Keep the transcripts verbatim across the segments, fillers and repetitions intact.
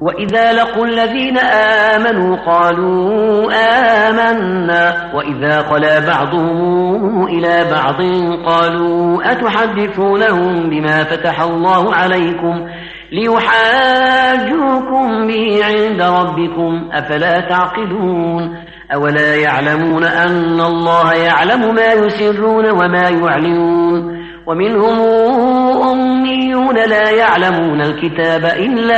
وإذا لقوا الذين آمنوا قالوا آمنا وإذا خلا بعضهم إلى بعض قالوا أتحدثونهم بما فتح الله عليكم ليحاجوكم به عند ربكم أفلا تعقلون أولا يعلمون أن الله يعلم ما يسرون وما يعلنون ومنهم أميون لا يعلمون الكتاب إلا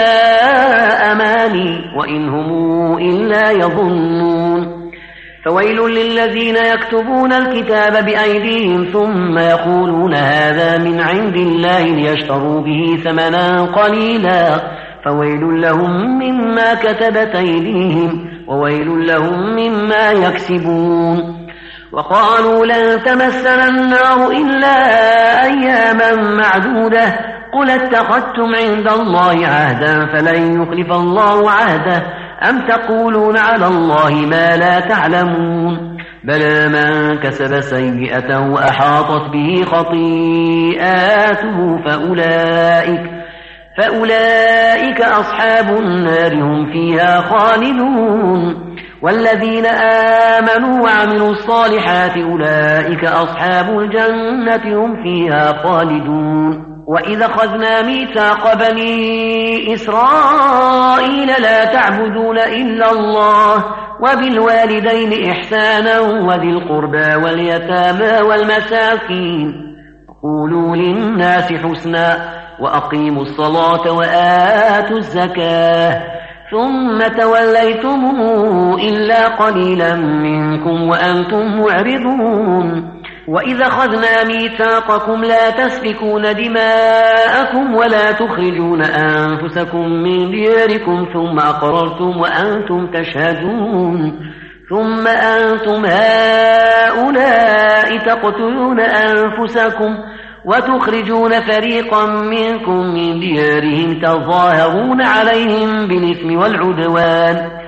أماني وإن هم إلا يظنون فويل للذين يكتبون الكتاب بأيديهم ثم يقولون هذا من عند الله ليشتروا به ثمنا قليلا فويل لهم مما كتبت أيديهم وويل لهم مما يكسبون وقالوا لن تمسنا النار إلا أياما معدودة قل اتخذتم عند الله عهدا فلن يخلف الله عهده أم تقولون على الله ما لا تعلمون بلى من كسب سيئة وأحاطت به خطيئاته فأولئك فأولئك أصحاب النار هم فيها خالدون والذين آمنوا وعملوا الصالحات أولئك أصحاب الجنة هم فيها خالدون وإذا أخذنا ميثاق بني إسرائيل لا تعبدون إلا الله وبالوالدين إحسانا وذي القربى واليتامى والمساكين قولوا للناس حسنا وأقيموا الصلاة وآتوا الزكاة ثم توليتم إلا قليلا منكم وأنتم معرضون وإذا أخذنا ميثاقكم لا تسفكون دماءكم ولا تخرجون أنفسكم من دياركم ثم أقررتم وأنتم تشهدون ثم أنتم هؤلاء تقتلون أنفسكم وتخرجون فريقا منكم من ديارهم تظاهرون عليهم بالإثم والعدوان